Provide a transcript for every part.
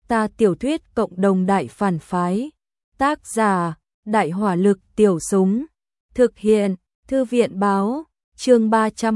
Ta tiểu thuyết cộng đồng đại phản phái. Tác giả: Đại hỏa lực tiểu súng. Thực hiện: Thư viện báo. Chương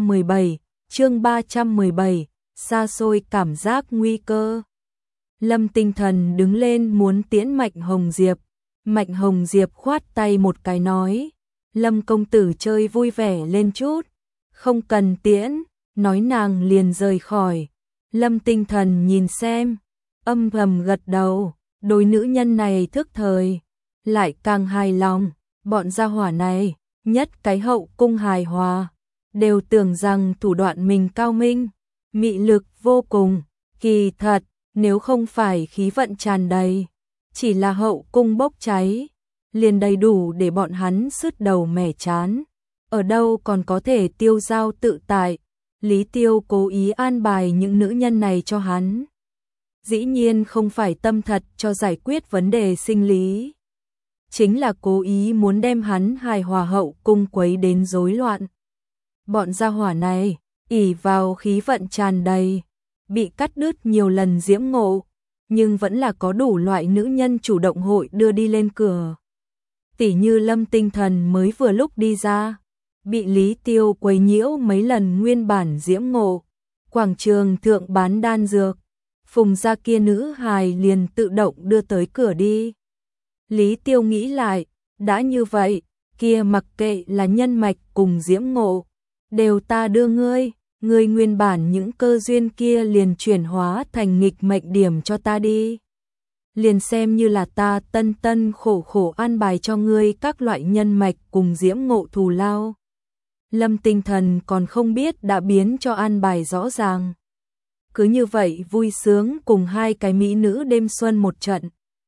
317, xa xôi cảm giác nguy cơ. Lâm Tinh Thần đứng lên muốn tiễn Mạnh Hồng Diệp. Mạnh Hồng Diệp khoát tay một cái nói: Lâm công tử chơi vui vẻ lên chút, không cần tiễn, nói nàng liền rời khỏi. Lâm Tinh Thần nhìn xem, âm thầm gật đầu, đôi nữ nhân này thức thời, lại càng hài lòng, bọn gia hỏa này, nhất cái hậu cung hài hòa, đều tưởng rằng thủ đoạn mình cao minh, mị lực vô cùng, kỳ thật, nếu không phải khí vận tràn đầy, chỉ là hậu cung bốc cháy, liền đầy đủ để bọn hắn sứt đầu mẻ chán, ở đâu còn có thể tiêu dao tự tại. Lý Tiêu cố ý an bài những nữ nhân này cho hắn. Dĩ nhiên không phải tâm thật cho giải quyết vấn đề sinh lý. Chính là cố ý muốn đem hắn hài hòa hậu cung quấy đến rối loạn. Bọn gia hỏa này, ỷ vào khí vận tràn đầy, bị cắt đứt nhiều lần diễm ngộ, nhưng vẫn là có đủ loại nữ nhân chủ động hội đưa đi lên cửa. Tỉ như Lâm Tinh Thần mới vừa lúc đi ra, bị Lý Tiêu quấy nhiễu mấy lần nguyên bản diễm ngộ, quảng trường thượng bán đan dược, phùng gia kia nữ hài liền tự động đưa tới cửa đi. Lý Tiêu nghĩ lại, đã như vậy, kia mặc kệ là nhân mạch cùng diễm ngộ, đều ta đưa ngươi, ngươi nguyên bản những cơ duyên kia liền chuyển hóa thành nghịch mệnh điểm cho ta đi. Liền xem như là ta tân tân khổ khổ an bài cho ngươi các loại nhân mạch cùng diễm ngộ thù lao. Lâm Tinh Thần còn không biết đã biến cho an bài rõ ràng. Cứ như vậy vui sướng cùng hai cái mỹ nữ đêm xuân một trận.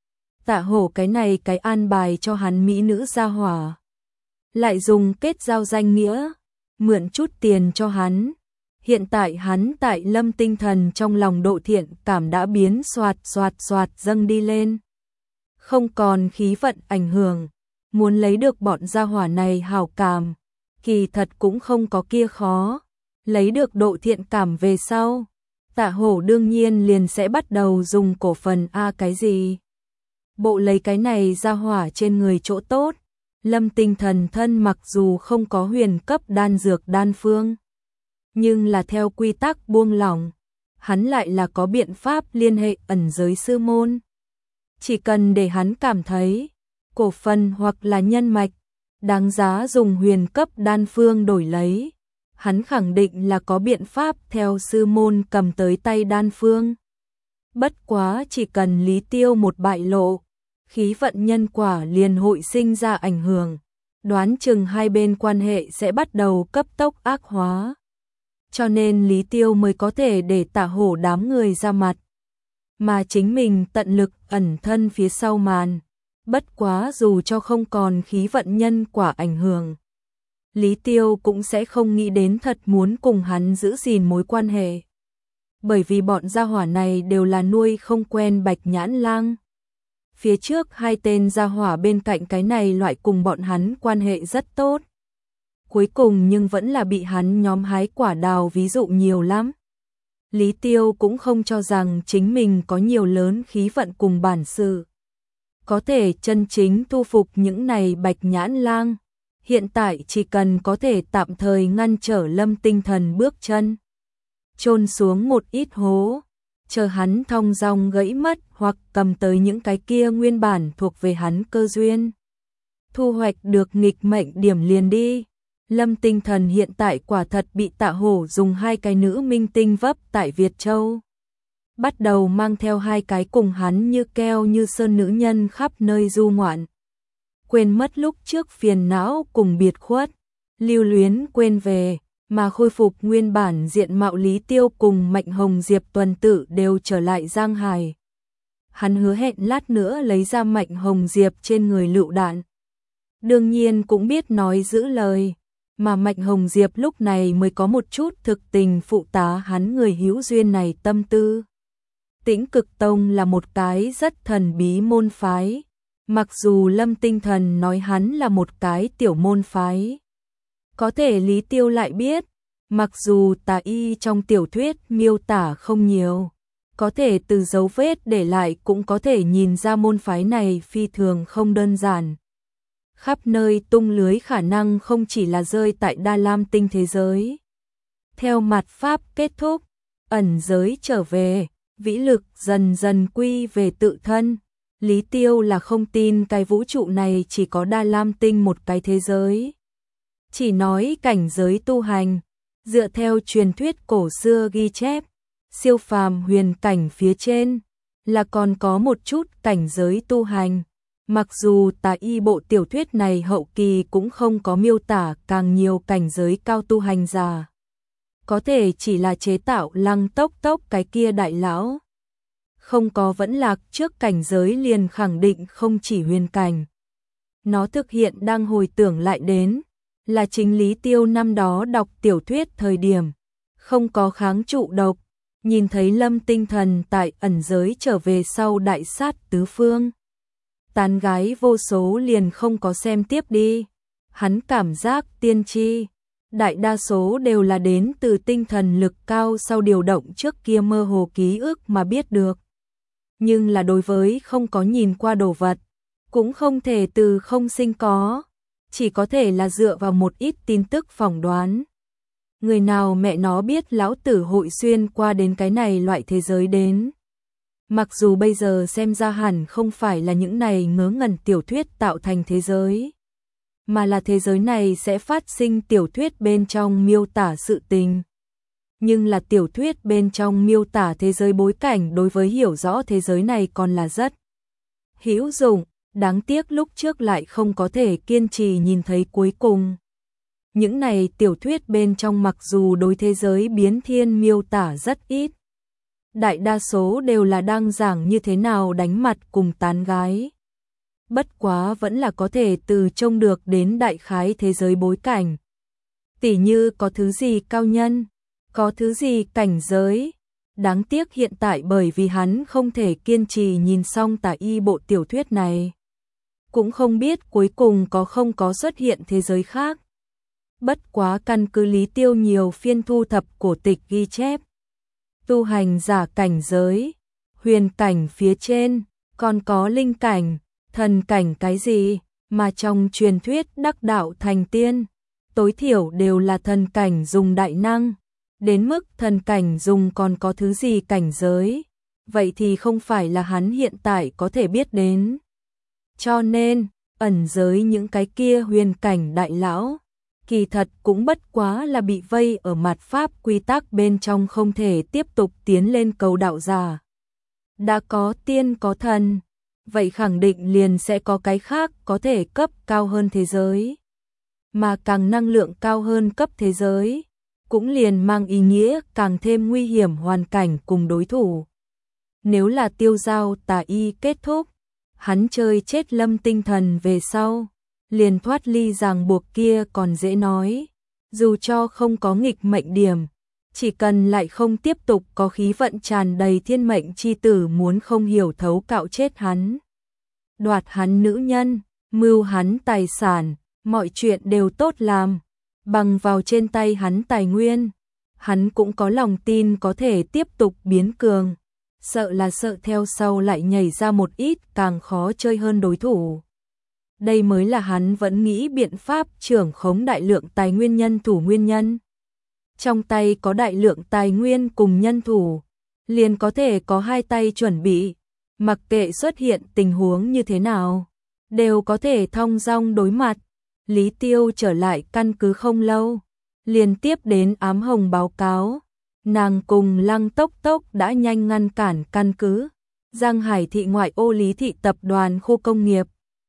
Tạ Hổ cái này cái an bài cho hắn mỹ nữ gia hỏa. Lại dùng kết giao danh nghĩa, mượn chút tiền cho hắn. Hiện tại hắn tại Lâm Tinh Thần trong lòng độ thiện cảm đã biến xoạt dâng đi lên. Không còn khí vận ảnh hưởng, muốn lấy được bọn gia hỏa này hảo cảm, kỳ thật cũng không có kia khó. Lấy được độ thiện cảm về sau, Tạ Hổ đương nhiên liền sẽ bắt đầu dùng cổ phần cái gì. Bộ lấy cái này gia hỏa trên người chỗ tốt. Lâm Tinh Thần thân mặc dù không có huyền cấp đan dược đan phương, nhưng là theo quy tắc buông lỏng, hắn lại là có biện pháp liên hệ ẩn giới sư môn. Chỉ cần để hắn cảm thấy cổ phần hoặc là nhân mạch đáng giá dùng huyền cấp đan phương đổi lấy, hắn khẳng định là có biện pháp theo sư môn cầm tới tay đan phương. Bất quá chỉ cần Lý Tiêu một bại lộ, khí vận nhân quả liền hội sinh ra ảnh hưởng, đoán chừng hai bên quan hệ sẽ bắt đầu cấp tốc ác hóa. Cho nên Lý Tiêu mới có thể để Tạ Hổ đám người ra mặt, mà chính mình tận lực ẩn thân phía sau màn. Bất quá dù cho không còn khí vận nhân quả ảnh hưởng, Lý Tiêu cũng sẽ không nghĩ đến thật muốn cùng hắn giữ gìn mối quan hệ. Bởi vì bọn gia hỏa này đều là nuôi không quen Bạch Nhãn Lang. Phía trước hai tên gia hỏa bên cạnh cái này loại cùng bọn hắn quan hệ rất tốt. Cuối cùng nhưng vẫn là bị hắn nhóm hái quả đào ví dụ nhiều lắm. Lý Tiêu cũng không cho rằng chính mình có nhiều lớn khí vận cùng bản sự, có thể chân chính thu phục những này Bạch Nhãn Lang. Hiện tại chỉ cần có thể tạm thời ngăn trở Lâm Tinh Thần bước chân, chôn xuống một ít hố, chờ hắn thong dong gãy mất hoặc cầm tới những cái kia nguyên bản thuộc về hắn cơ duyên, thu hoạch được nghịch mệnh điểm liền đi. Lâm Tinh Thần hiện tại quả thật bị Tạ Hổ dùng hai cái nữ minh tinh vấp tại Việt Châu, bắt đầu mang theo hai cái cùng hắn như keo như sơn nữ nhân khắp nơi du ngoạn, quên mất lúc trước phiền não cùng biệt khuất, lưu luyến quên về, mà khôi phục nguyên bản diện mạo. Lý Tiêu cùng Mạnh Hồng Diệp tuần tự đều trở lại Giang Hải. Hắn hứa hẹn lát nữa lấy ra Mạnh Hồng Diệp trên người lựu đạn. Đương nhiên cũng biết nói giữ lời, mà Mạnh Hồng Diệp lúc này mới có một chút thực tình phụ tá hắn người hữu duyên này tâm tư. Tĩnh Cực Tông là một cái rất thần bí môn phái, mặc dù Lâm Tinh Thần nói hắn là một cái tiểu môn phái. Có thể Lý Tiêu lại biết, mặc dù tà y trong tiểu thuyết miêu tả không nhiều, Có thể từ dấu vết để lại cũng có thể nhìn ra môn phái này phi thường không đơn giản. Khắp nơi tung lưới khả năng không chỉ là rơi tại Đa Lam Tinh thế giới. Theo mạt Pháp kết thúc, ẩn giới trở về, vĩ lực dần dần quy về tự thân. Lý Tiêu là không tin cái vũ trụ này chỉ có Đa Lam Tinh một cái thế giới. Chỉ nói cảnh giới tu hành, dựa theo truyền thuyết cổ xưa ghi chép, siêu phàm huyền cảnh phía trên là còn có một chút cảnh giới tu hành. Mặc dù tà y bộ tiểu thuyết này hậu kỳ cũng không có miêu tả càng nhiều cảnh giới cao tu hành giả. Có thể chỉ là chế tạo Lăng Tốc Tốc cái kia đại lão. Không có vẫn lạc trước cảnh giới liền khẳng định không chỉ huyền cảnh. Nó thực hiện đang hồi tưởng lại đến, là chính Lý Tiêu năm đó đọc tiểu thuyết thời điểm, không có kháng trụ độc, nhìn thấy Lâm Tinh Thần tại ẩn giới trở về sau đại sát tứ phương. Tán gái vô số liền không có xem tiếp đi, hắn cảm giác tiên tri, đại đa số đều là đến từ tinh thần lực cao sau điều động trước kia mơ hồ ký ức mà biết được. Nhưng là đối với không có nhìn qua đồ vật, cũng không thể từ không sinh có, chỉ có thể là dựa vào một ít tin tức phỏng đoán. Người nào mẹ nó biết lão tử hội xuyên qua đến cái này loại thế giới đến. Mặc dù bây giờ xem ra hẳn không phải là những này ngớ ngẩn tiểu thuyết tạo thành thế giới, mà là thế giới này sẽ phát sinh tiểu thuyết bên trong miêu tả sự tình. Nhưng là tiểu thuyết bên trong miêu tả thế giới bối cảnh đối với hiểu rõ thế giới này còn là rất hữu dụng, đáng tiếc lúc trước lại không có thể kiên trì nhìn thấy cuối cùng. Những này tiểu thuyết bên trong mặc dù đối thế giới biến thiên miêu tả rất ít, đại đa số đều là đang giảng như thế nào đánh mặt cùng tán gái. Bất quá vẫn là có thể từ trông được đến đại khái thế giới bối cảnh. Tỉ như có thứ gì cao nhân, có thứ gì cảnh giới. Đáng tiếc hiện tại bởi vì hắn không thể kiên trì nhìn xong tả y bộ tiểu thuyết này. Cũng không biết cuối cùng có không có xuất hiện thế giới khác. Bất quá căn cứ Lý Tiêu nhiều phiên thu thập cổ tịch ghi chép. Tu hành giả cảnh giới, huyền cảnh phía trên, còn có linh cảnh, thần cảnh cái gì, mà trong truyền thuyết đắc đạo thành tiên, tối thiểu đều là thần cảnh dùng đại năng, đến mức thần cảnh dùng còn có thứ gì cảnh giới, vậy thì không phải là hắn hiện tại có thể biết đến. Cho nên, ẩn giới những cái kia huyền cảnh đại lão, kỳ thật cũng bất quá là bị vây ở mạt Pháp quy tắc bên trong không thể tiếp tục tiến lên cầu đạo giả. Đã có tiên có thần, vậy khẳng định liền sẽ có cái khác có thể cấp cao hơn thế giới. Mà càng năng lượng cao hơn cấp thế giới, cũng liền mang ý nghĩa càng thêm nguy hiểm hoàn cảnh cùng đối thủ. Nếu là Tiêu Giao tà y kết thúc, hắn chơi chết Lâm Tinh Thần về sau, liền thoát ly ràng buộc kia còn dễ nói. Dù cho không có nghịch mệnh điểm, chỉ cần lại không tiếp tục có khí vận tràn đầy thiên mệnh chi tử muốn không hiểu thấu cạo chết hắn. Đoạt hắn nữ nhân, mưu hắn tài sản, mọi chuyện đều tốt làm, bằng vào trên tay hắn tài nguyên. Hắn cũng có lòng tin có thể tiếp tục biến cường, sợ là sợ theo sau lại nhảy ra một ít càng khó chơi hơn đối thủ. Đây mới là hắn vẫn nghĩ biện pháp trưởng khống đại lượng tài nguyên nhân thủ nguyên nhân. Trong tay có đại lượng tài nguyên cùng nhân thủ, liền có thể có hai tay chuẩn bị, mặc kệ xuất hiện tình huống như thế nào, đều có thể thong dong đối mặt. Lý Tiêu trở lại căn cứ không lâu, liền tiếp đến Ám Hồng báo cáo, nàng cùng Lăng Tốc Tốc đã nhanh ngăn cản căn cứ Giang Hải thị ngoại ô Lý thị tập đoàn khu công nghiệp.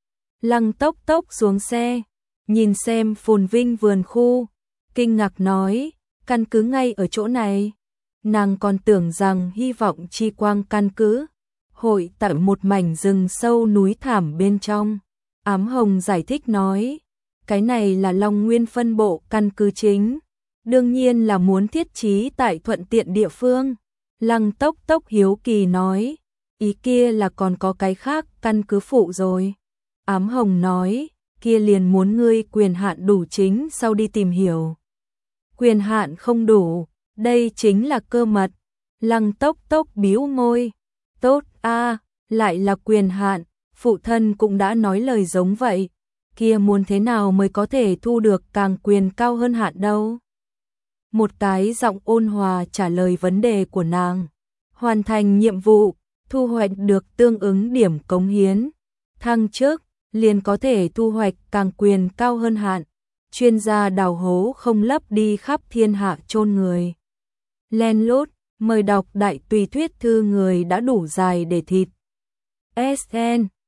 Lăng Tốc Tốc xuống xe, nhìn xem phồn vinh vườn khu, kinh ngạc nói, căn cứ ngay ở chỗ này. Nàng còn tưởng rằng hy vọng chi quang căn cứ hội tại một mảnh rừng sâu núi thảm bên trong. Ám Hồng giải thích nói, cái này là Long Nguyên phân bộ căn cứ chính, đương nhiên là muốn thiết trí tại thuận tiện địa phương. Lăng Tốc Tốc hiếu kỳ nói, ý kia là còn có cái khác căn cứ phụ rồi. Ám Hồng nói, kia liền muốn ngươi quyền hạn đủ chính sau đi tìm hiểu. Quyền hạn không đủ, đây chính là cơ mật. Lăng Tốc Tốc bĩu môi, tốt a, lại là quyền hạn, phụ thân cũng đã nói lời giống vậy, kia muốn thế nào mới có thể thu được càng quyền cao hơn hạn đâu. Một cái giọng ôn hòa trả lời vấn đề của nàng, hoàn thành nhiệm vụ, thu hoạch được tương ứng điểm cống hiến, thăng chức, liền có thể thu hoạch càng quyền cao hơn hạn. Chuyên gia đào hố không lấp đi khắp thiên hạ chôn người. Len lút, mời đọc đại tùy thuyết thư người đã đủ dài để thịt. SN